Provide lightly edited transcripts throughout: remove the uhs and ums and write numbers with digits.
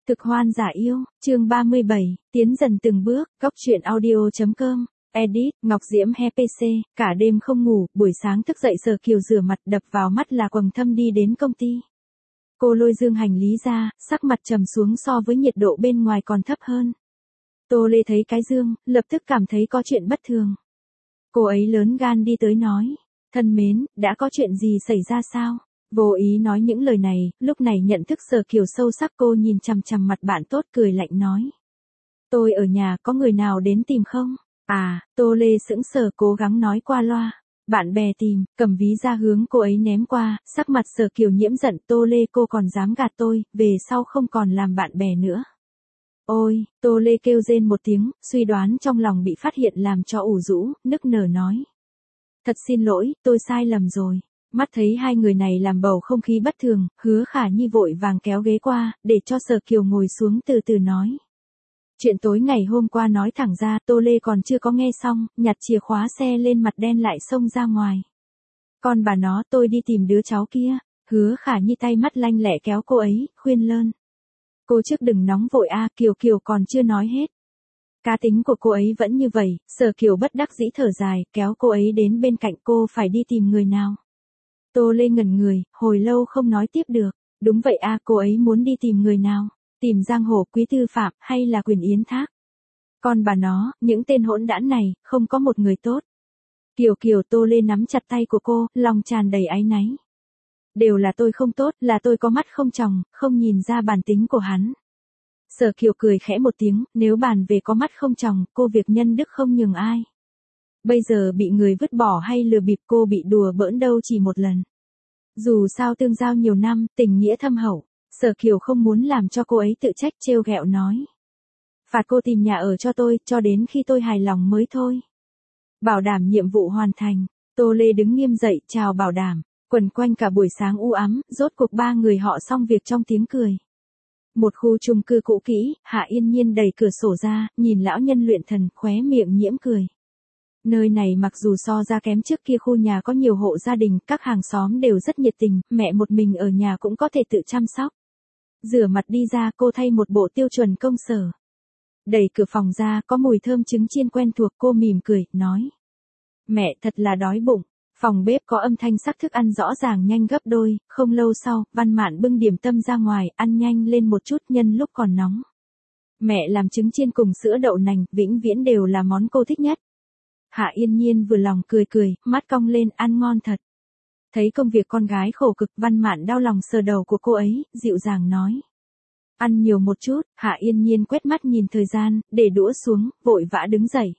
Cực hoan giả yêu, chương 37, tiến dần từng bước, góc truyện audio.com, edit, Ngọc Diễm he PC, cả đêm không ngủ, buổi sáng thức dậy Sở Kiều rửa mặt đập vào mắt là Quầng Thâm đi đến công ty. Cô lôi dương hành lý ra, sắc mặt trầm xuống so với nhiệt độ bên ngoài còn thấp hơn. Tô Lê thấy cái dương, lập tức cảm thấy có chuyện bất thường. Cô ấy lớn gan đi tới nói, thân mến, đã có chuyện gì xảy ra sao? Vô ý nói những lời này, lúc này nhận thức Sở Kiều sâu sắc cô nhìn chằm chằm mặt bạn tốt cười lạnh nói. Tôi ở nhà có người nào đến tìm không? À, Tô Lê sững sờ cố gắng nói qua loa. Bạn bè tìm, cầm ví ra hướng cô ấy ném qua, sắc mặt Sở Kiều nhiễm giận Tô Lê cô còn dám gạt tôi, về sau không còn làm bạn bè nữa. Ôi, Tô Lê kêu rên một tiếng, suy đoán trong lòng bị phát hiện làm cho ủ rũ, nức nở nói. Thật xin lỗi, tôi sai lầm rồi. Mắt thấy hai người này làm bầu không khí bất thường, Hứa Khả Nhi vội vàng kéo ghế qua, để cho Sở Kiều ngồi xuống từ từ nói. Chuyện tối ngày hôm qua nói thẳng ra Tô Lê còn chưa có nghe xong, nhặt chìa khóa xe lên mặt đen lại xông ra ngoài. Con bà nó tôi đi tìm đứa cháu kia, Hứa Khả Nhi tay mắt lanh lẹ kéo cô ấy, khuyên lơn. Cô trước đừng nóng vội a, Kiều Kiều còn chưa nói hết. Cá tính của cô ấy vẫn như vậy, Sở Kiều bất đắc dĩ thở dài, kéo cô ấy đến bên cạnh cô phải đi tìm người nào. Tô Lê ngẩn người, hồi lâu không nói tiếp được. Đúng vậy a, cô ấy muốn đi tìm người nào? Tìm Giang Hồ Quý Tư Phạm hay là Quyền Yến Thác? Con bà nó, những tên hỗn đản này, không có một người tốt. Kiều Kiều Tô Lê nắm chặt tay của cô, lòng tràn đầy áy náy. Đều là tôi không tốt, là tôi có mắt không tròng, không nhìn ra bản tính của hắn. Sở Kiều cười khẽ một tiếng, nếu bàn về có mắt không tròng, cô việc nhân đức không nhường ai. Bây giờ bị người vứt bỏ hay lừa bịp cô bị đùa bỡn đâu chỉ một lần. Dù sao tương giao nhiều năm, tình nghĩa thâm hậu, Sở Kiều không muốn làm cho cô ấy tự trách trêu ghẹo nói. Phạt cô tìm nhà ở cho tôi, cho đến khi tôi hài lòng mới thôi. Bảo đảm nhiệm vụ hoàn thành, Tô Lê đứng nghiêm dậy, chào bảo đảm, quần quanh cả buổi sáng u ám, rốt cuộc ba người họ xong việc trong tiếng cười. Một khu chung cư cũ kỹ, Hạ Yên Nhiên đẩy cửa sổ ra, nhìn lão nhân luyện thần, khóe miệng nhiễm cười. Nơi này mặc dù so ra kém trước kia khu nhà có nhiều hộ gia đình, các hàng xóm đều rất nhiệt tình, mẹ một mình ở nhà cũng có thể tự chăm sóc. Rửa mặt đi ra cô thay một bộ tiêu chuẩn công sở. Đẩy cửa phòng ra có mùi thơm trứng chiên quen thuộc cô mỉm cười, nói. Mẹ thật là đói bụng. Phòng bếp có âm thanh sắc thức ăn rõ ràng nhanh gấp đôi, không lâu sau, Văn Mạn bưng điểm tâm ra ngoài, ăn nhanh lên một chút nhân lúc còn nóng. Mẹ làm trứng chiên cùng sữa đậu nành, vĩnh viễn đều là món cô thích nhất. Hạ Yên Nhiên vừa lòng cười cười, mắt cong lên, ăn ngon thật. Thấy công việc con gái khổ cực, Văn Mạn đau lòng sờ đầu của cô ấy, dịu dàng nói. Ăn nhiều một chút, Hạ Yên Nhiên quét mắt nhìn thời gian, để đũa xuống, vội vã đứng dậy.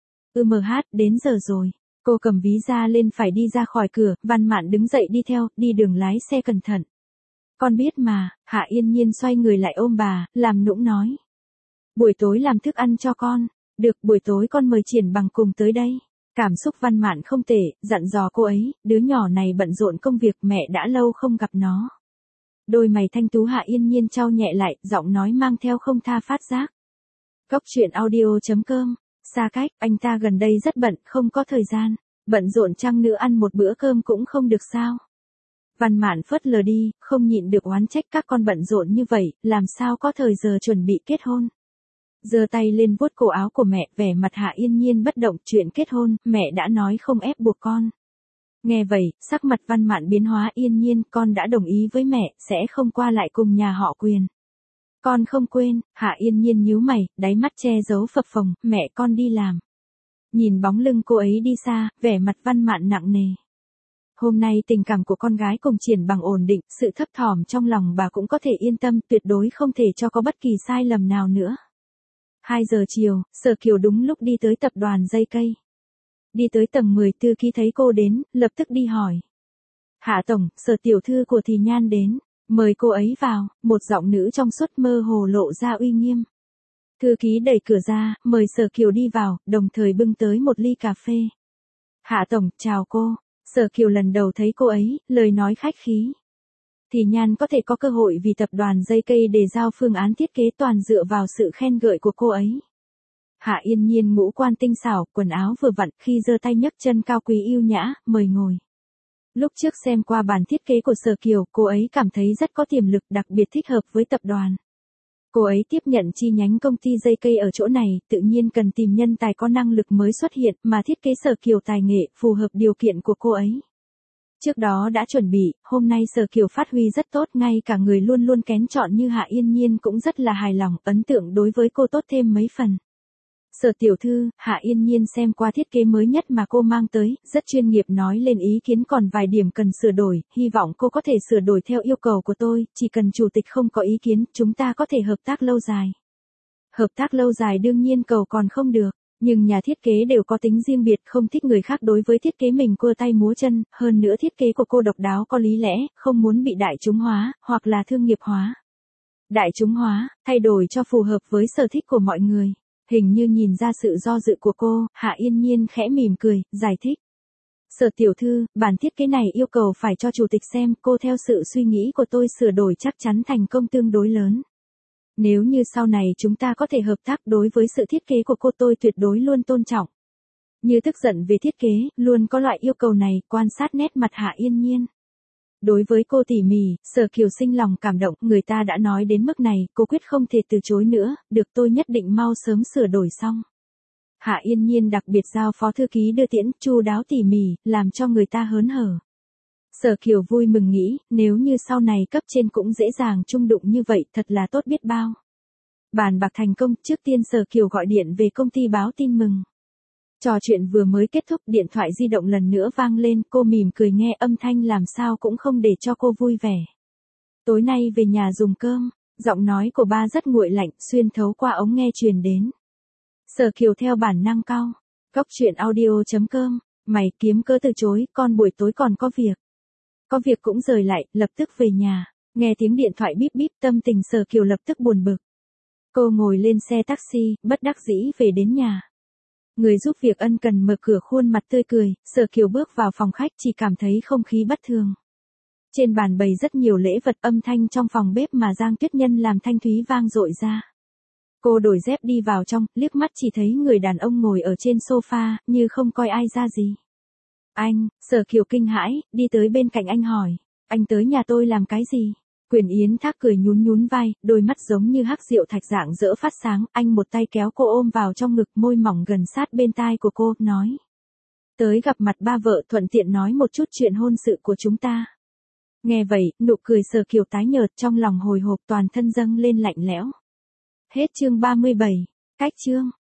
Đến giờ rồi. Cô cầm ví ra lên phải đi ra khỏi cửa, Văn Mạn đứng dậy đi theo, đi đường lái xe cẩn thận. Con biết mà, Hạ Yên Nhiên xoay người lại ôm bà, làm nũng nói. Buổi tối làm thức ăn cho con. Được, buổi tối con mời Triển Bằng cùng tới đây. Cảm xúc Văn Mạn không tệ, dặn dò cô ấy, đứa nhỏ này bận rộn công việc mẹ đã lâu không gặp nó. Đôi mày thanh tú Hạ Yên Nhiên trao nhẹ lại, giọng nói mang theo không tha phát giác. Góc truyện audio.com, xa cách, anh ta gần đây rất bận, không có thời gian. Bận rộn chăng nữa ăn một bữa cơm cũng không được sao. Văn Mạn phớt lờ đi, không nhịn được oán trách các con bận rộn như vậy, làm sao có thời giờ chuẩn bị kết hôn. Giơ tay lên vuốt cổ áo của mẹ, vẻ mặt Hạ Yên Nhiên bất động, chuyện kết hôn, mẹ đã nói không ép buộc con. Nghe vậy, sắc mặt Văn Mạn biến hóa. Yên Nhiên, con đã đồng ý với mẹ, sẽ không qua lại cùng nhà họ Quyền. Con không quên, Hạ Yên Nhiên nhíu mày, đáy mắt che giấu phập phồng, mẹ con đi làm. Nhìn bóng lưng cô ấy đi xa, vẻ mặt Văn Mạn nặng nề. Hôm nay tình cảm của con gái cùng Triển Bằng ổn định, sự thấp thỏm trong lòng bà cũng có thể yên tâm, tuyệt đối không thể cho có bất kỳ sai lầm nào nữa. 2 giờ chiều, Sở Kiều đúng lúc đi tới tập đoàn dây cây. Đi tới tầng 10 Tư Ký thấy cô đến, lập tức đi hỏi. Hạ tổng, Sở tiểu thư của Thì Nhan đến, mời cô ấy vào, một giọng nữ trong suốt mơ hồ lộ ra uy nghiêm. Thư ký đẩy cửa ra, mời Sở Kiều đi vào, đồng thời bưng tới một ly cà phê. Hạ tổng, chào cô. Sở Kiều lần đầu thấy cô ấy, lời nói khách khí. Thì Nhan có thể có cơ hội vì tập đoàn dây cây để giao phương án thiết kế toàn dựa vào sự khen ngợi của cô ấy. Hạ Yên Nhiên ngũ quan tinh xảo, quần áo vừa vặn, khi giơ tay nhấc chân cao quý yêu nhã, mời ngồi. Lúc trước xem qua bản thiết kế của Sở Kiều, cô ấy cảm thấy rất có tiềm lực, đặc biệt thích hợp với tập đoàn. Cô ấy tiếp nhận chi nhánh công ty dây cây ở chỗ này, tự nhiên cần tìm nhân tài có năng lực mới xuất hiện, mà thiết kế Sở Kiều tài nghệ, phù hợp điều kiện của cô ấy. Trước đó đã chuẩn bị, hôm nay Sở Kiều phát huy rất tốt, ngay cả người luôn luôn kén chọn như Hạ Yên Nhiên cũng rất là hài lòng, ấn tượng đối với cô tốt thêm mấy phần. Sở tiểu thư, Hạ Yên Nhiên xem qua thiết kế mới nhất mà cô mang tới, rất chuyên nghiệp, nói lên ý kiến còn vài điểm cần sửa đổi, hy vọng cô có thể sửa đổi theo yêu cầu của tôi, chỉ cần chủ tịch không có ý kiến, chúng ta có thể hợp tác lâu dài. Hợp tác lâu dài đương nhiên cầu còn không được, nhưng nhà thiết kế đều có tính riêng biệt, không thích người khác đối với thiết kế mình cua tay múa chân, hơn nữa thiết kế của cô độc đáo có lý lẽ, không muốn bị đại chúng hóa, hoặc là thương nghiệp hóa. Đại chúng hóa, thay đổi cho phù hợp với sở thích của mọi người. Hình như nhìn ra sự do dự của cô, Hạ Yên Nhiên khẽ mỉm cười, giải thích. Sở tiểu thư, bản thiết kế này yêu cầu phải cho chủ tịch xem, cô theo sự suy nghĩ của tôi sửa đổi chắc chắn thành công tương đối lớn. Nếu như sau này chúng ta có thể hợp tác, đối với sự thiết kế của cô tôi tuyệt đối luôn tôn trọng. Như tức giận về thiết kế, luôn có loại yêu cầu này, quan sát nét mặt Hạ Yên Nhiên. Đối với cô tỉ mỉ, Sở Kiều sinh lòng cảm động, người ta đã nói đến mức này, cô quyết không thể từ chối nữa, được, tôi nhất định mau sớm sửa đổi xong. Hạ Yên Nhiên đặc biệt giao phó thư ký đưa tiễn, chu đáo tỉ mỉ, làm cho người ta hớn hở. Sở Kiều vui mừng nghĩ, nếu như sau này cấp trên cũng dễ dàng chung đụng như vậy, thật là tốt biết bao. Bàn bạc thành công, trước tiên Sở Kiều gọi điện về công ty báo tin mừng. Trò chuyện vừa mới kết thúc, điện thoại di động lần nữa vang lên, cô mỉm cười nghe âm thanh làm sao cũng không để cho cô vui vẻ. Tối nay về nhà dùng cơm, giọng nói của ba rất nguội lạnh, xuyên thấu qua ống nghe truyền đến. Sở Kiều theo bản năng cau. Góc chuyện audio.com, mày kiếm cớ từ chối, con buổi tối còn có việc. Có việc cũng rời lại, lập tức về nhà. Nghe tiếng điện thoại bíp bíp, tâm tình Sở Kiều lập tức buồn bực. Cô ngồi lên xe taxi, bất đắc dĩ về đến nhà. Người giúp việc ân cần mở cửa, khuôn mặt tươi cười, Sở Kiều bước vào phòng khách chỉ cảm thấy không khí bất thường. Trên bàn bày rất nhiều lễ vật, âm thanh trong phòng bếp mà Giang Tuyết Nhân làm thanh thúy vang dội ra. Cô đổi dép đi vào trong, liếc mắt chỉ thấy người đàn ông ngồi ở trên sofa, như không coi ai ra gì. Anh, Sở Kiều kinh hãi, đi tới bên cạnh anh hỏi, anh tới nhà tôi làm cái gì? Quyền Yến Thác cười nhún nhún vai, đôi mắt giống như hắc rượu thạch rạng rỡ phát sáng, anh một tay kéo cô ôm vào trong ngực, môi mỏng gần sát bên tai của cô, nói. Tới gặp mặt ba vợ, thuận tiện nói một chút chuyện hôn sự của chúng ta. Nghe vậy, nụ cười Sở Kiều tái nhợt, trong lòng hồi hộp, toàn thân dâng lên lạnh lẽo. Hết chương 37, cách chương.